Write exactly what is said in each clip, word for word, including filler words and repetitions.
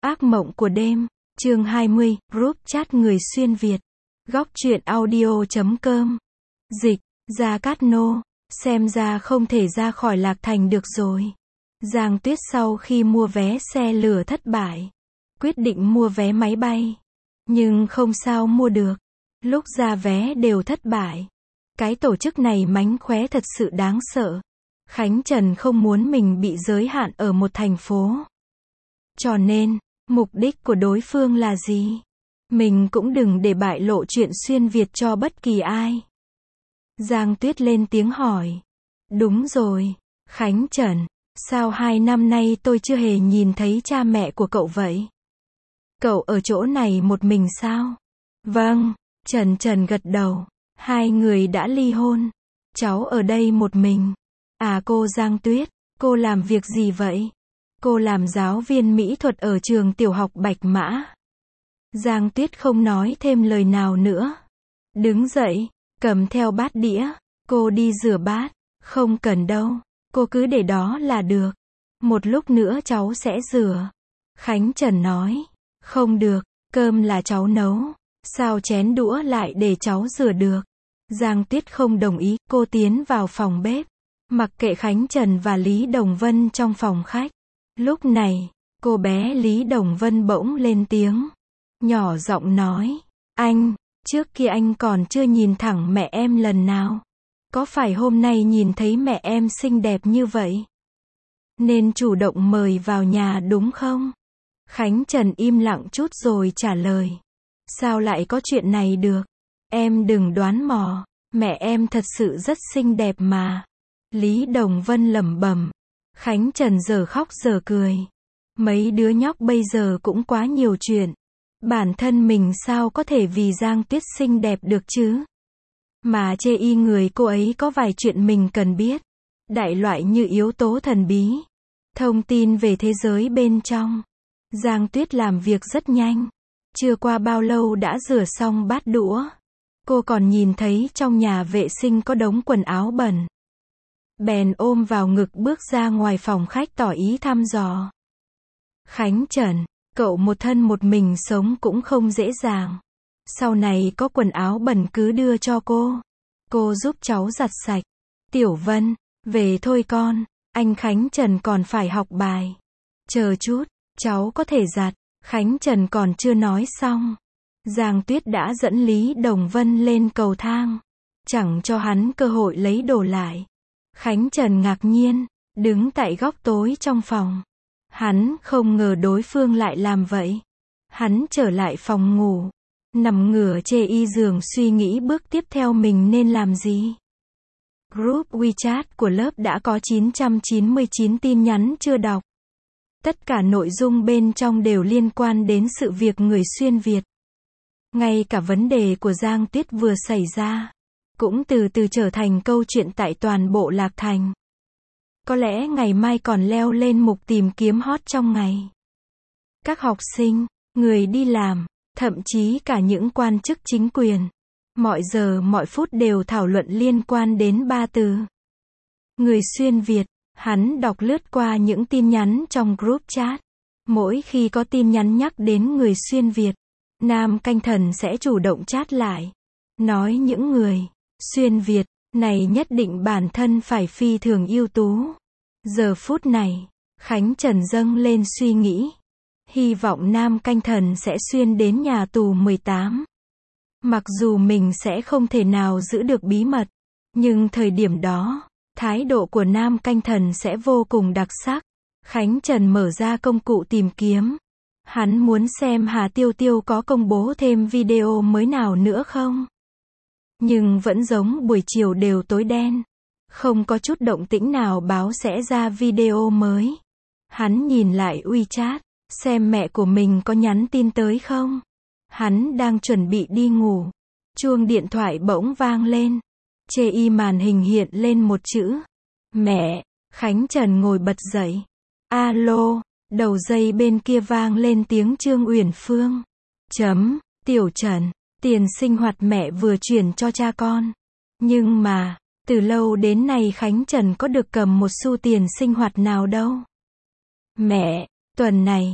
Ác mộng của đêm, chương hai mươi, group chat người xuyên Việt. Góc truyện audio chấm com. Dịch, Gia Cát Nô, xem ra không thể ra khỏi Lạc Thành được rồi. Giang Tuyết sau khi mua vé xe lửa thất bại, quyết định mua vé máy bay. Nhưng không sao mua được. Lúc ra vé đều thất bại. Cái tổ chức này mánh khóe thật sự đáng sợ. Khánh Trần không muốn mình bị giới hạn ở một thành phố. Cho nên, mục đích của đối phương là gì? Mình cũng đừng để bại lộ chuyện xuyên Việt cho bất kỳ ai. Giang Tuyết lên tiếng hỏi. Đúng rồi, Khánh Trần, sao hai năm nay tôi chưa hề nhìn thấy cha mẹ của cậu vậy? Cậu ở chỗ này một mình sao? Vâng, Trần Trần gật đầu. Hai người đã ly hôn. Cháu ở đây một mình. À cô Giang Tuyết, cô làm việc gì vậy? Cô làm giáo viên mỹ thuật ở trường tiểu học Bạch Mã. Giang Tuyết không nói thêm lời nào nữa. Đứng dậy, cầm theo bát đĩa. Cô đi rửa bát. Không cần đâu, cô cứ để đó là được. Một lúc nữa cháu sẽ rửa. Khánh Trần nói. Không được, cơm là cháu nấu. Sao chén đũa lại để cháu rửa được? Giang Tuyết không đồng ý. Cô tiến vào phòng bếp. Mặc kệ Khánh Trần và Lý Đồng Vân trong phòng khách. Lúc này, cô bé Lý Đồng Vân bỗng lên tiếng. Nhỏ giọng nói. Anh, trước kia anh còn chưa nhìn thẳng mẹ em lần nào. Có phải hôm nay nhìn thấy mẹ em xinh đẹp như vậy? Nên chủ động mời vào nhà đúng không? Khánh Trần im lặng chút rồi trả lời. Sao lại có chuyện này được? Em đừng đoán mò. Mẹ em thật sự rất xinh đẹp mà. Lý Đồng Vân lẩm bẩm. Khánh Trần giờ khóc giờ cười. Mấy đứa nhóc bây giờ cũng quá nhiều chuyện. Bản thân mình sao có thể vì Giang Tuyết xinh đẹp được chứ? Mà chê y người cô ấy có vài chuyện mình cần biết. Đại loại như yếu tố thần bí. Thông tin về thế giới bên trong. Giang Tuyết làm việc rất nhanh. Chưa qua bao lâu đã rửa xong bát đũa. Cô còn nhìn thấy trong nhà vệ sinh có đống quần áo bẩn. Bèn ôm vào ngực bước ra ngoài phòng khách tỏ ý thăm dò. Khánh Trần, cậu một thân một mình sống cũng không dễ dàng. Sau này có quần áo bẩn cứ đưa cho cô. Cô giúp cháu giặt sạch. Tiểu Vân, về thôi con, anh Khánh Trần còn phải học bài. Chờ chút, cháu có thể giặt. Khánh Trần còn chưa nói xong. Giang Tuyết đã dẫn Lý Đồng Vân lên cầu thang. Chẳng cho hắn cơ hội lấy đồ lại. Khánh Trần ngạc nhiên, đứng tại góc tối trong phòng. Hắn không ngờ đối phương lại làm vậy. Hắn trở lại phòng ngủ. Nằm ngửa chê y giường suy nghĩ bước tiếp theo mình nên làm gì. Group WeChat của lớp đã có chín trăm chín mươi chín tin nhắn chưa đọc. Tất cả nội dung bên trong đều liên quan đến sự việc người xuyên Việt. Ngay cả vấn đề của Giang Tuyết vừa xảy ra, cũng từ từ trở thành câu chuyện tại toàn bộ Lạc Thành. Có lẽ ngày mai còn leo lên mục tìm kiếm hot trong ngày. Các học sinh, người đi làm, thậm chí cả những quan chức chính quyền, mọi giờ mọi phút đều thảo luận liên quan đến ba từ. Người xuyên Việt. Hắn đọc lướt qua những tin nhắn trong group chat. Mỗi khi có tin nhắn nhắc đến người xuyên Việt, Nam Canh Thần sẽ chủ động chat lại. Nói những người xuyên Việt này nhất định bản thân phải phi thường ưu tú. Giờ phút này, Khánh Trần dâng lên suy nghĩ. Hy vọng Nam Canh Thần sẽ xuyên đến nhà tù mười tám. Mặc dù mình sẽ không thể nào giữ được bí mật, nhưng thời điểm đó, thái độ của Nam Canh Thần sẽ vô cùng đặc sắc. Khánh Trần mở ra công cụ tìm kiếm. Hắn muốn xem Hà Tiêu Tiêu có công bố thêm video mới nào nữa không. Nhưng vẫn giống buổi chiều đều tối đen. Không có chút động tĩnh nào báo sẽ ra video mới. Hắn nhìn lại WeChat, xem mẹ của mình có nhắn tin tới không. Hắn đang chuẩn bị đi ngủ. Chuông điện thoại bỗng vang lên. Chê y màn hình hiện lên một chữ. Mẹ. Khánh Trần ngồi bật dậy. Alo. Đầu dây bên kia vang lên tiếng Trương Uyển Phương. Chấm. Tiểu Trần. Tiền sinh hoạt mẹ vừa chuyển cho cha con. Nhưng mà, từ lâu đến nay Khánh Trần có được cầm một xu tiền sinh hoạt nào đâu. Mẹ. Tuần này,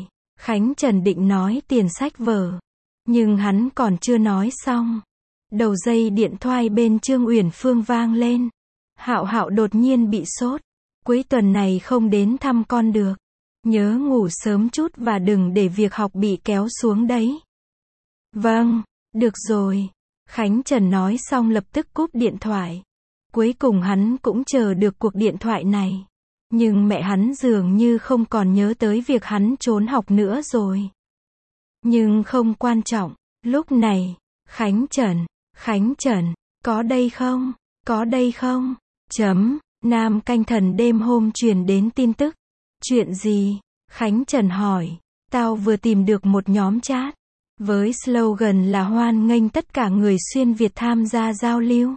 Khánh Trần định nói tiền sách vở. Nhưng hắn còn chưa nói xong. Đầu dây điện thoại bên Trương Uyển Phương vang lên. Hạo Hạo đột nhiên bị sốt. Cuối tuần này không đến thăm con được. Nhớ ngủ sớm chút và đừng để việc học bị kéo xuống đấy. Vâng, được rồi. Khánh Trần nói xong lập tức cúp điện thoại. Cuối cùng hắn cũng chờ được cuộc điện thoại này. Nhưng mẹ hắn dường như không còn nhớ tới việc hắn trốn học nữa rồi. Nhưng không quan trọng. Lúc này, Khánh Trần, Khánh Trần, có đây không? Có đây không? Chấm, Nam Canh Thần đêm hôm truyền đến tin tức. Chuyện gì? Khánh Trần hỏi. Tao vừa tìm được một nhóm chat. Với slogan là hoan nghênh tất cả người xuyên Việt tham gia giao lưu.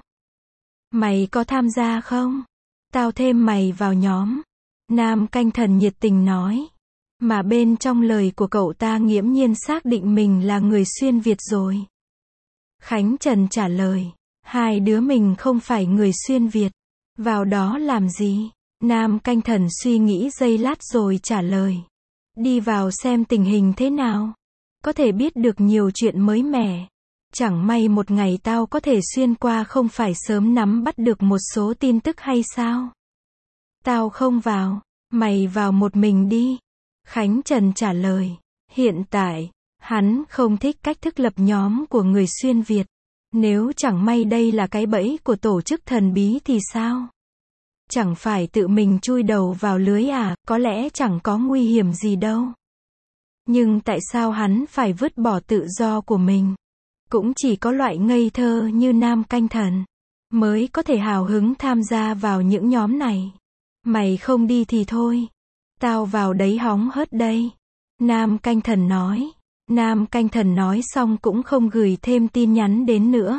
Mày có tham gia không? Tao thêm mày vào nhóm. Nam Canh Thần nhiệt tình nói. Mà bên trong lời của cậu ta nghiễm nhiên xác định mình là người xuyên Việt rồi. Khánh Trần trả lời. Hai đứa mình không phải người xuyên Việt. Vào đó làm gì? Nam Canh Thần suy nghĩ giây lát rồi trả lời. Đi vào xem tình hình thế nào. Có thể biết được nhiều chuyện mới mẻ. Chẳng may một ngày tao có thể xuyên qua không phải sớm nắm bắt được một số tin tức hay sao? Tao không vào. Mày vào một mình đi. Khánh Trần trả lời. Hiện tại, hắn không thích cách thức lập nhóm của người xuyên Việt. Nếu chẳng may đây là cái bẫy của tổ chức thần bí thì sao? Chẳng phải tự mình chui đầu vào lưới à, có lẽ chẳng có nguy hiểm gì đâu. Nhưng tại sao hắn phải vứt bỏ tự do của mình? Cũng chỉ có loại ngây thơ như Nam Canh Thần mới có thể hào hứng tham gia vào những nhóm này. Mày không đi thì thôi. Tao vào đấy hóng hớt đây. Nam Canh Thần nói. Nam Canh Thần nói xong cũng không gửi thêm tin nhắn đến nữa.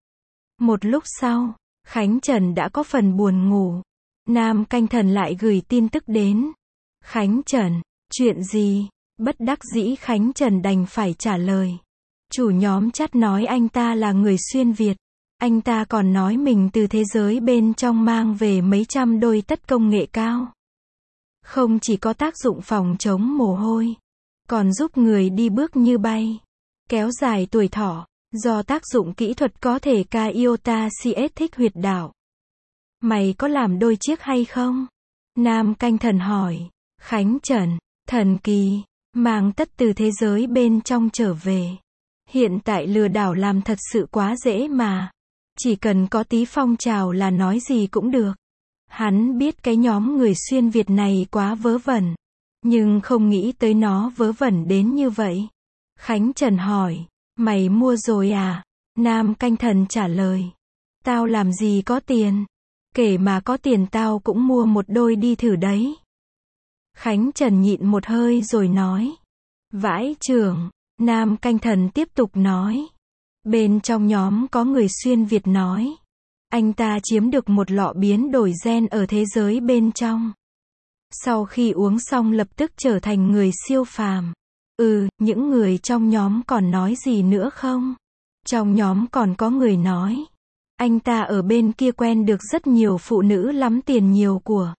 Một lúc sau, Khánh Trần đã có phần buồn ngủ. Nam Canh Thần lại gửi tin tức đến. Khánh Trần, chuyện gì? Bất đắc dĩ Khánh Trần đành phải trả lời. Chủ nhóm chat nói anh ta là người xuyên Việt. Anh ta còn nói mình từ thế giới bên trong mang về mấy trăm đôi tất công nghệ cao. Không chỉ có tác dụng phòng chống mồ hôi, còn giúp người đi bước như bay, kéo dài tuổi thọ, do tác dụng kỹ thuật có thể ca iota cs thích huyệt đạo. Mày có làm đôi chiếc hay không? Nam Canh Thần hỏi. Khánh Trần, thần kỳ, mang tất từ thế giới bên trong trở về. Hiện tại lừa đảo làm thật sự quá dễ mà. Chỉ cần có tí phong trào là nói gì cũng được. Hắn biết cái nhóm người xuyên Việt này quá vớ vẩn. Nhưng không nghĩ tới nó vớ vẩn đến như vậy. Khánh Trần hỏi. Mày mua rồi à? Nam Canh Thần trả lời. Tao làm gì có tiền. Kể mà có tiền tao cũng mua một đôi đi thử đấy. Khánh Trần nhịn một hơi rồi nói. Vãi chưởng. Nam Canh Thần tiếp tục nói. Bên trong nhóm có người xuyên Việt nói. Anh ta chiếm được một lọ biến đổi gen ở thế giới bên trong. Sau khi uống xong lập tức trở thành người siêu phàm. Ừ, những người trong nhóm còn nói gì nữa không? Trong nhóm còn có người nói. Anh ta ở bên kia quen được rất nhiều phụ nữ lắm tiền nhiều của.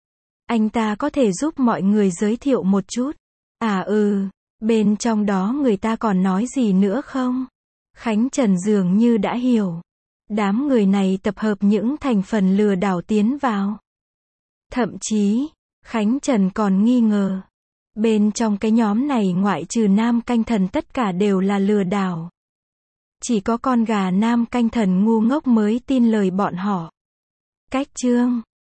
Anh ta có thể giúp mọi người giới thiệu một chút. À ừ, bên trong đó người ta còn nói gì nữa không? Khánh Trần dường như đã hiểu. Đám người này tập hợp những thành phần lừa đảo tiến vào. Thậm chí, Khánh Trần còn nghi ngờ. Bên trong cái nhóm này ngoại trừ Nam Canh Thần tất cả đều là lừa đảo. Chỉ có con gà Nam Canh Thần ngu ngốc mới tin lời bọn họ. Cách chương